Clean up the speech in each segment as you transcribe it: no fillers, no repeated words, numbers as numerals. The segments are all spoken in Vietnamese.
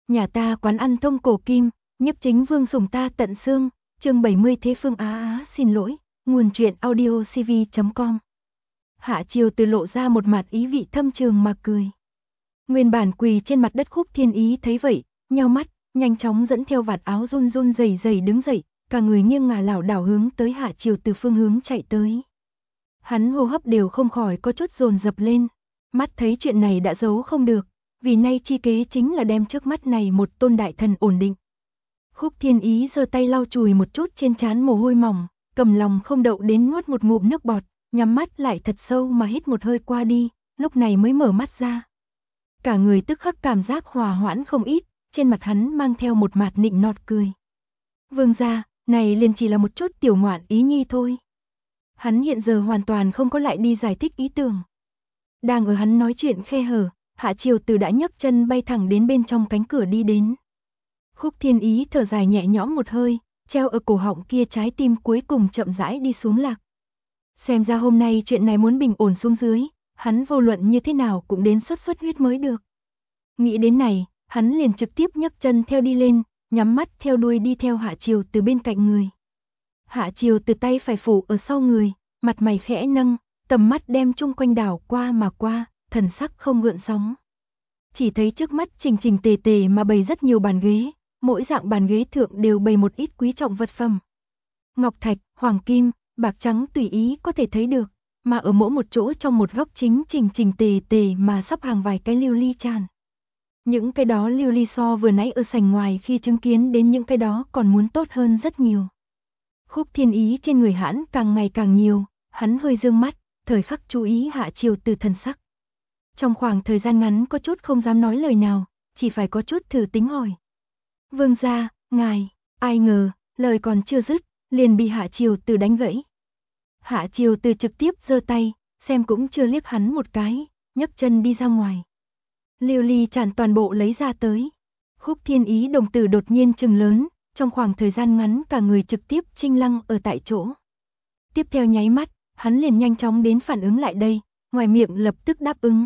Nhà ta quán ăn thông cổ kim, nhiếp chính vương sủng ta tận xương, chương 70 Thế Phương Á xin lỗi, nguồn truyện audio cv.com. Hạ Chiều Từ lộ ra một mặt ý vị thâm trường mà cười. Nguyên bản quỳ trên mặt đất Khúc Thiên Ý thấy vậy, nheo mắt, nhanh chóng dẫn theo vạt áo run run rẩy rẩy đứng dậy, cả người nghiêng ngả lảo đảo hướng tới Hạ Chiều Từ phương hướng chạy tới. Hắn hô hấp đều không khỏi có chút dồn dập lên, mắt thấy chuyện này đã giấu không được, vì nay chi kế chính là đem trước mắt này một tôn đại thần ổn định. Khúc Thiên Ý giơ tay lau chùi một chút trên trán mồ hôi mỏng, cầm lòng không đậu đến nuốt một ngụm nước bọt, nhắm mắt lại thật sâu mà hít một hơi qua đi, lúc này mới mở mắt ra. Cả người tức khắc cảm giác hòa hoãn không ít, trên mặt hắn mang theo một mạt nịnh nọt cười. Vương gia, này liền chỉ là một chút tiểu ngoạn ý nhi thôi. Hắn hiện giờ hoàn toàn không có lại đi giải thích ý tưởng. Đang ở hắn nói chuyện khe hở, Hạ Chiều Từ đã nhấc chân bay thẳng đến bên trong cánh cửa đi đến. Khúc Thiên Ý thở dài nhẹ nhõm một hơi, treo ở cổ họng kia trái tim cuối cùng chậm rãi đi xuống lạc. Xem ra hôm nay chuyện này muốn bình ổn xuống dưới, hắn vô luận như thế nào cũng đến xuất huyết mới được. Nghĩ đến này, hắn liền trực tiếp nhấc chân theo đi lên, nhắm mắt theo đuôi đi theo Hạ Chiều Từ bên cạnh người. Hạ Chiều Từ tay phải phủ ở sau người, mặt mày khẽ nâng, tầm mắt đem chung quanh đảo qua mà qua, thần sắc không gợn sóng. Chỉ thấy trước mắt chỉnh chỉnh tề tề mà bày rất nhiều bàn ghế, mỗi dạng bàn ghế thượng đều bày một ít quý trọng vật phẩm. Ngọc thạch, hoàng kim, bạc trắng tùy ý có thể thấy được, mà ở mỗi một chỗ trong một góc chính chỉnh chỉnh tề tề mà sắp hàng vài cái lưu ly tràn. Những cái đó lưu ly so vừa nãy ở sảnh ngoài khi chứng kiến đến những cái đó còn muốn tốt hơn rất nhiều. Khúc Thiên Ý trên người hãn càng ngày càng nhiều, hắn hơi dương mắt, thời khắc chú ý Hạ Chiều Từ thần sắc. Trong khoảng thời gian ngắn có chút không dám nói lời nào, chỉ phải có chút thử tính hỏi. Vương gia, ngài, ai ngờ, lời còn chưa dứt, liền bị Hạ Chiều Từ đánh gãy. Hạ Chiều Từ trực tiếp giơ tay, xem cũng chưa liếc hắn một cái, nhấc chân đi ra ngoài. Lưu ly tràn toàn bộ lấy ra tới. Khúc Thiên Ý đồng tử đột nhiên trừng lớn, trong khoảng thời gian ngắn cả người trực tiếp chinh lăng ở tại chỗ. Tiếp theo nháy mắt, hắn liền nhanh chóng đến phản ứng lại đây, ngoài miệng lập tức đáp ứng.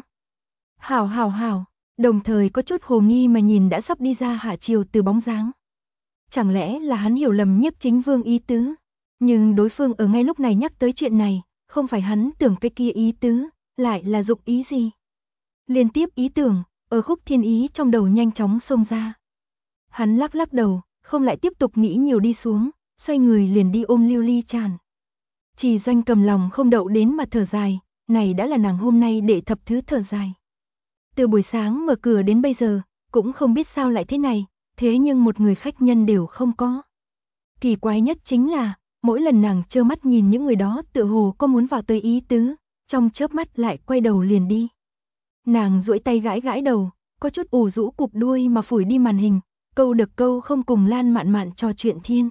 Hảo hảo hảo, đồng thời có chút hồ nghi mà nhìn đã sắp đi ra Hạ Chiều Từ bóng dáng. Chẳng lẽ là hắn hiểu lầm nhiếp chính vương ý tứ? Nhưng đối phương ở ngay lúc này nhắc tới chuyện này, không phải hắn tưởng cái kia ý tứ, lại là dụng ý gì? Liên tiếp ý tưởng, ở Khúc Thiên Ý trong đầu nhanh chóng xông ra. Hắn lắc lắc đầu, không lại tiếp tục nghĩ nhiều đi xuống, xoay người liền đi ôm lưu ly tràn. Chỉ Doanh cầm lòng không đậu đến mà thở dài, này đã là nàng hôm nay để thập thứ thở dài. Từ buổi sáng mở cửa đến bây giờ, cũng không biết sao lại thế này, thế nhưng một người khách nhân đều không có. Kỳ quái nhất chính là, mỗi lần nàng trơ mắt nhìn những người đó tựa hồ có muốn vào tới ý tứ, trong chớp mắt lại quay đầu liền đi. Nàng duỗi tay gãi gãi đầu, có chút ủ rũ cụp đuôi mà phủi đi màn hình, câu được câu không cùng Lan Mạn Mạn trò chuyện thiên.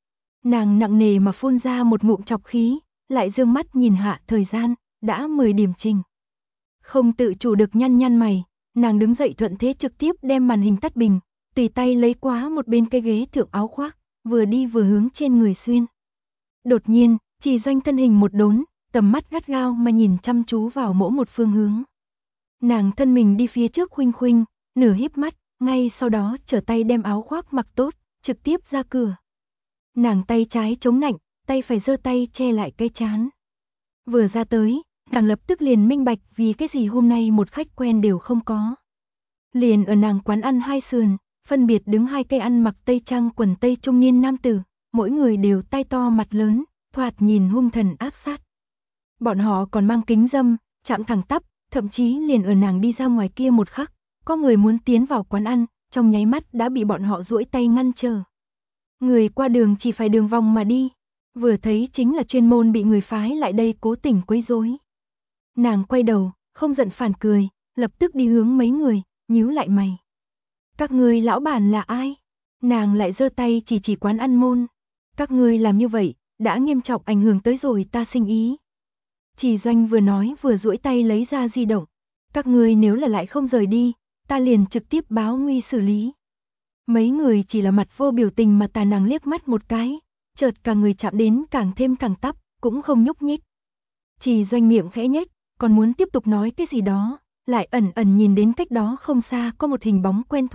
Nàng nặng nề mà phun ra một ngụm chọc khí, lại dương mắt nhìn hạ thời gian, đã 10 điểm trình. Không tự chủ được nhăn nhăn mày, nàng đứng dậy thuận thế trực tiếp đem màn hình tắt bình, tùy tay lấy quá một bên cái ghế thượng áo khoác, vừa đi vừa hướng trên người xuyên. Đột nhiên, Chỉ Doanh thân hình một đốn, tầm mắt gắt gao mà nhìn chăm chú vào mỗi một phương hướng. Nàng thân mình đi phía trước khuynh khuynh, nửa híp mắt, ngay sau đó trở tay đem áo khoác mặc tốt, trực tiếp ra cửa. Nàng tay trái chống nạnh, tay phải giơ tay che lại cái trán. Vừa ra tới, nàng lập tức liền minh bạch vì cái gì hôm nay một khách quen đều không có. Liền ở nàng quán ăn hai sườn, phân biệt đứng hai cây ăn mặc tây trang quần tây trung niên nam tử, mỗi người đều tay to mặt lớn, thoạt nhìn hung thần ác sát. Bọn họ còn mang kính râm, chạm thẳng tắp, thậm chí liền ở nàng đi ra ngoài kia một khắc, có người muốn tiến vào quán ăn, trong nháy mắt đã bị bọn họ duỗi tay ngăn trở. Người qua đường chỉ phải đường vòng mà đi, vừa thấy chính là chuyên môn bị người phái lại đây cố tình quấy rối. Nàng quay đầu, không giận phản cười, lập tức đi hướng mấy người, nhíu lại mày. Các ngươi lão bản là ai? Nàng lại giơ tay chỉ quán ăn môn. Các ngươi làm như vậy, đã nghiêm trọng ảnh hưởng tới rồi ta sinh ý. Chỉ Doanh vừa nói vừa duỗi tay lấy ra di động. Các ngươi nếu là lại không rời đi, ta liền trực tiếp báo nguy xử lý. Mấy người chỉ là mặt vô biểu tình mà tà nàng liếc mắt một cái, chợt cả người chạm đến càng thêm càng tắp, cũng không nhúc nhích. Chỉ Doanh miệng khẽ nhếch, còn muốn tiếp tục nói cái gì đó, lại ẩn ẩn nhìn đến cách đó không xa có một hình bóng quen thuộc,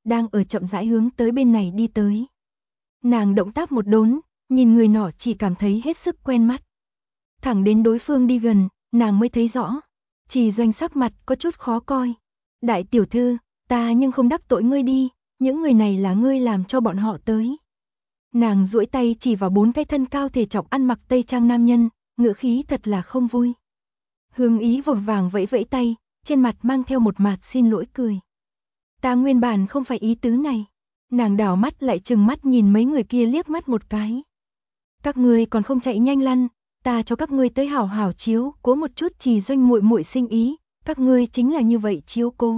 đang ở chậm rãi hướng tới bên này đi tới. Nàng động tác một đốn, nhìn người nọ chỉ cảm thấy hết sức quen mắt. Thẳng đến đối phương đi gần, nàng mới thấy rõ. Trì Doanh sắc mặt có chút khó coi. Đại tiểu thư, ta nhưng không đắc tội ngươi đi, những người này là ngươi làm cho bọn họ tới. Nàng duỗi tay chỉ vào 4 cái thân cao thể trọng ăn mặc tây trang nam nhân, ngữ khí thật là không vui. Hương Ý vội vàng vẫy vẫy tay, trên mặt mang theo một mạt xin lỗi cười. Ta nguyên bản không phải ý tứ này. Nàng đảo mắt lại trừng mắt nhìn mấy người kia liếc mắt một cái. Các ngươi còn không chạy nhanh lăn, ta cho các ngươi tới hảo hảo chiếu cố một chút. Trì Doanh muội muội sinh ý, các ngươi chính là như vậy chiếu cố.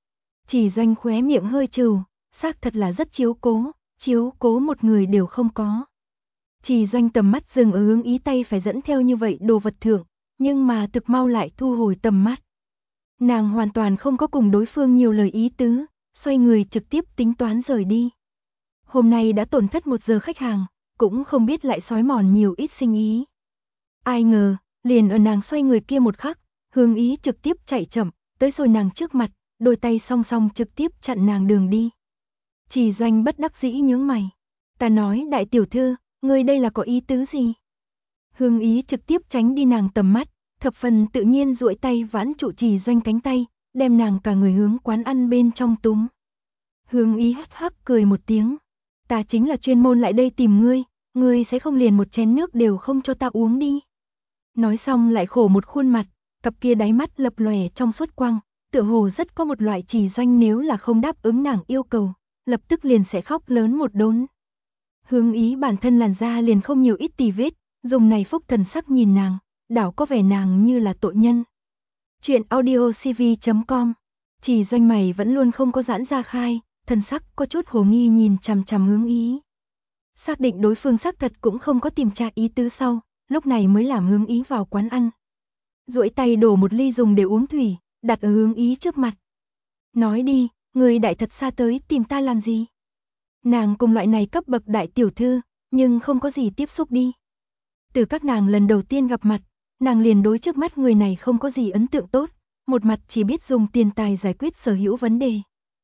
Trì Doanh khóe miệng hơi trừ, xác thật là rất chiếu cố một người đều không có. Trì Doanh tầm mắt dừng ở Hướng Ý tay phải dẫn theo như vậy đồ vật thượng, nhưng mà thực mau lại thu hồi tầm mắt. Nàng hoàn toàn không có cùng đối phương nhiều lời ý tứ, xoay người trực tiếp tính toán rời đi. Hôm nay đã tổn thất 1 giờ khách hàng, cũng không biết lại xói mòn nhiều ít sinh ý. Ai ngờ, liền ở nàng xoay người kia một khắc, Hướng Ý trực tiếp chạy chậm, tới rồi nàng trước mặt, đôi tay song song trực tiếp chặn nàng đường đi. Trì Doanh bất đắc dĩ nhướng mày. Ta nói đại tiểu thư, ngươi đây là có ý tứ gì? Hướng Ý trực tiếp tránh đi nàng tầm mắt, thập phần tự nhiên duỗi tay vãn trụ Trì Doanh cánh tay, đem nàng cả người hướng quán ăn bên trong túm. Hướng Ý hắc hắc cười một tiếng. Ta chính là chuyên môn lại đây tìm ngươi sẽ không liền một chén nước đều không cho ta uống đi. Nói xong lại khổ một khuôn mặt, cặp kia đáy mắt lập lòe trong suốt quang, tựa hồ rất có một loại Trì Doanh nếu là không đáp ứng nàng yêu cầu, lập tức liền sẽ khóc lớn một đốn. Hướng Ý bản thân làn da liền không nhiều ít tì vết, dùng này phúc thần sắc nhìn nàng, đảo có vẻ nàng như là tội nhân. Chuyện audiocv.com. Trì Doanh mày vẫn luôn không có giãn ra khai, thần sắc có chút hồ nghi nhìn chằm chằm Hướng Ý. Xác định đối phương xác thật cũng không có tìm tra ý tứ sau, lúc này mới làm Hướng Ý vào quán ăn. Duỗi tay đổ một ly dùng để uống thủy, đặt ở Hướng Ý trước mặt. Nói đi, người đại thật xa tới tìm ta làm gì? Nàng cùng loại này cấp bậc đại tiểu thư, nhưng không có gì tiếp xúc đi. Từ các nàng lần đầu tiên gặp mặt, nàng liền đối trước mắt người này không có gì ấn tượng tốt, một mặt chỉ biết dùng tiền tài giải quyết sở hữu vấn đề.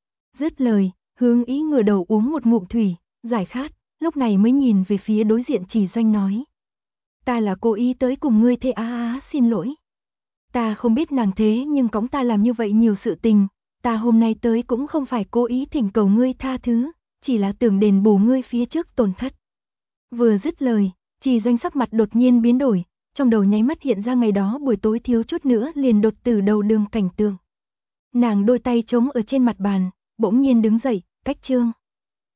Dứt lời, Hướng Ý ngửa đầu uống một ngụm thủy, giải khát, lúc này mới nhìn về phía đối diện Trì Doanh nói. Ta là cố ý tới cùng ngươi thê xin lỗi. Ta không biết nàng thế nhưng cõng ta làm như vậy nhiều sự tình, ta hôm nay tới cũng không phải cố ý thỉnh cầu ngươi tha thứ, chỉ là tưởng đền bù ngươi phía trước tổn thất. Vừa dứt lời, Trì Doanh sắc mặt đột nhiên biến đổi, trong đầu nháy mắt hiện ra ngày đó buổi tối thiếu chút nữa liền đột tử đầu đường cảnh tượng. Nàng đôi tay trống ở trên mặt bàn, bỗng nhiên đứng dậy, cách chương.